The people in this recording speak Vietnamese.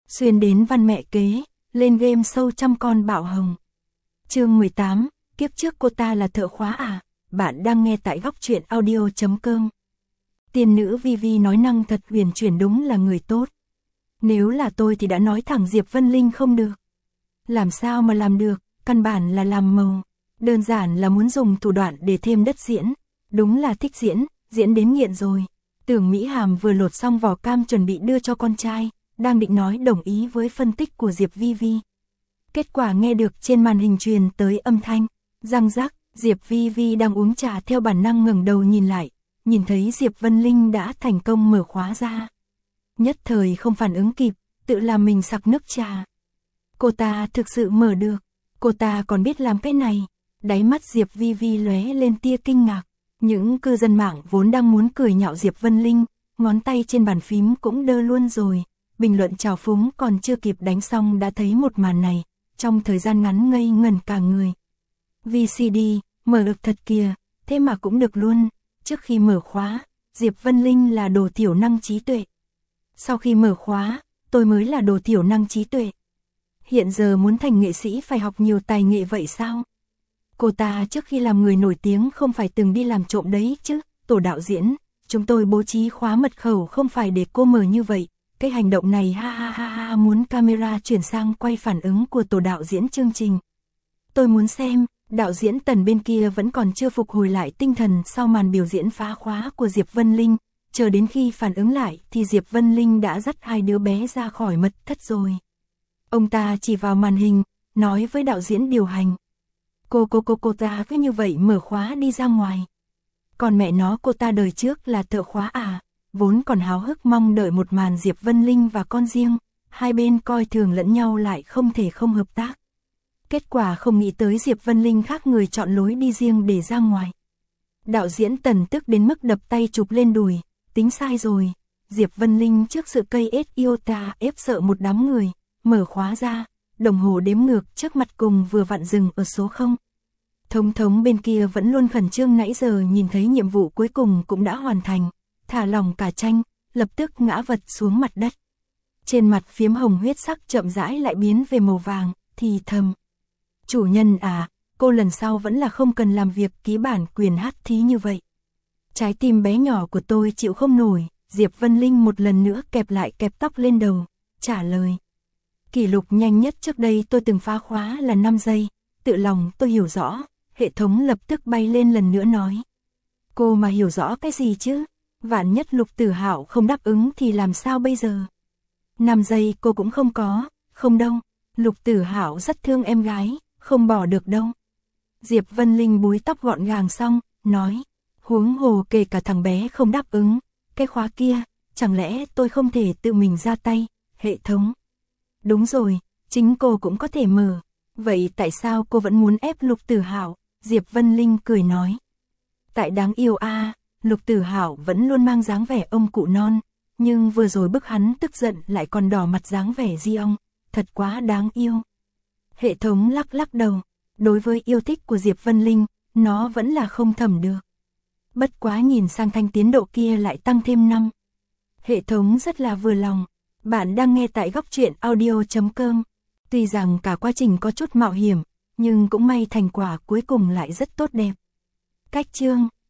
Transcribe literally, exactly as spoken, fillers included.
xuyên đến văn mẹ kế, lên game show trăm con bạo hồng. Chương mười tám, kiếp trước cô ta là thợ khóa à? Bạn đang nghe tại góc truyện audio chấm com. Tiên nữ Vivi nói năng thật huyền chuyển, đúng là người tốt. Nếu là tôi thì đã nói thẳng Diệp Vân Linh không được. Làm sao mà làm được, căn bản là làm màu. Đơn giản là muốn dùng thủ đoạn để thêm đất diễn. Đúng là thích diễn, diễn đến nghiện rồi. Tưởng Mỹ Hàm vừa lột xong vỏ cam chuẩn bị đưa cho con trai, đang định nói đồng ý với phân tích của Diệp Vivi. Kết quả nghe được trên màn hình truyền tới âm thanh, răng rắc, Diệp Vivi đang uống trà theo bản năng ngẩng đầu nhìn lại, nhìn thấy Diệp Vân Linh đã thành công mở khóa ra. Nhất thời không phản ứng kịp, tự làm mình sặc nước trà. Cô ta thực sự mở được, cô ta còn biết làm cái này. Đáy mắt Diệp Vivi lóe lên tia kinh ngạc. Những cư dân mạng vốn đang muốn cười nhạo Diệp Vân Linh, ngón tay trên bàn phím cũng đơ luôn rồi. Bình luận trào phúng còn chưa kịp đánh xong đã thấy một màn này, trong thời gian ngắn ngây ngẩn cả người. vê xê đê, mở được thật kìa, thế mà cũng được luôn. Trước khi mở khóa, Diệp Vân Linh là đồ thiểu năng trí tuệ. Sau khi mở khóa, tôi mới là đồ thiểu năng trí tuệ. Hiện giờ muốn thành nghệ sĩ phải học nhiều tài nghệ vậy sao? Cô ta trước khi làm người nổi tiếng không phải từng đi làm trộm đấy chứ? Tổ đạo diễn, chúng tôi bố trí khóa mật khẩu không phải để cô mở như vậy. Cái hành động này ha ha ha ha, muốn camera chuyển sang quay phản ứng của tổ đạo diễn chương trình. Tôi muốn xem, đạo diễn Tần bên kia vẫn còn chưa phục hồi lại tinh thần sau màn biểu diễn phá khóa của Diệp Vân Linh. Chờ đến khi phản ứng lại thì Diệp Vân Linh đã dắt hai đứa bé ra khỏi mật thất rồi. Ông ta chỉ vào màn hình, nói với đạo diễn điều hành. Cô cô cô cô ta cứ như vậy mở khóa đi ra ngoài. Còn mẹ nó, cô ta đời trước là thợ khóa à? Vốn còn háo hức mong đợi một màn Diệp Vân Linh và con riêng, hai bên coi thường lẫn nhau lại không thể không hợp tác. Kết quả không nghĩ tới Diệp Vân Linh khác người chọn lối đi riêng để ra ngoài. Đạo diễn Tần tức đến mức đập tay chụp lên đùi, tính sai rồi. Diệp Vân Linh trước sự cây ết iota ép sợ một đám người, mở khóa ra, đồng hồ đếm ngược trước mặt cùng vừa vặn dừng ở số không. Thống thống bên kia vẫn luôn khẩn trương nãy giờ nhìn thấy nhiệm vụ cuối cùng cũng đã hoàn thành, thả lỏng cả tranh, lập tức ngã vật xuống mặt đất. Trên mặt phiếm hồng huyết sắc chậm rãi lại biến về màu vàng, thì thầm. Chủ nhân à, cô lần sau vẫn là không cần làm việc ký bản quyền hát thí như vậy. Trái tim bé nhỏ của tôi chịu không nổi. Diệp Vân Linh một lần nữa kẹp lại kẹp tóc lên đầu, trả lời. Kỷ lục nhanh nhất trước đây tôi từng phá khóa là năm giây, tự lòng tôi hiểu rõ. Hệ thống lập tức bay lên lần nữa nói. Cô mà hiểu rõ cái gì chứ? Vạn nhất Lục Tử Hạo không đáp ứng thì làm sao bây giờ? năm giây cô cũng không có, không đâu. Lục Tử Hạo rất thương em gái, không bỏ được đâu. Diệp Vân Linh búi tóc gọn gàng xong, nói. Huống hồ kể cả thằng bé không đáp ứng, cái khóa kia, chẳng lẽ tôi không thể tự mình ra tay, hệ thống? Đúng rồi, chính cô cũng có thể mở. Vậy tại sao cô vẫn muốn ép Lục Tử Hạo? Diệp Vân Linh cười nói. Tại đáng yêu a, à, Lục Tử Hạo vẫn luôn mang dáng vẻ ông cụ non, nhưng vừa rồi bức hắn tức giận lại còn đỏ mặt dáng vẻ di ông, thật quá đáng yêu. Hệ thống lắc lắc đầu, đối với yêu thích của Diệp Vân Linh, nó vẫn là không thẩm được. Bất quá nhìn sang thanh tiến độ kia lại tăng thêm năm. Hệ thống rất là vừa lòng. Bạn đang nghe tại góc truyện audio chấm com. Tuy rằng cả quá trình có chút mạo hiểm, nhưng cũng may thành quả cuối cùng lại rất tốt đẹp. Cách chương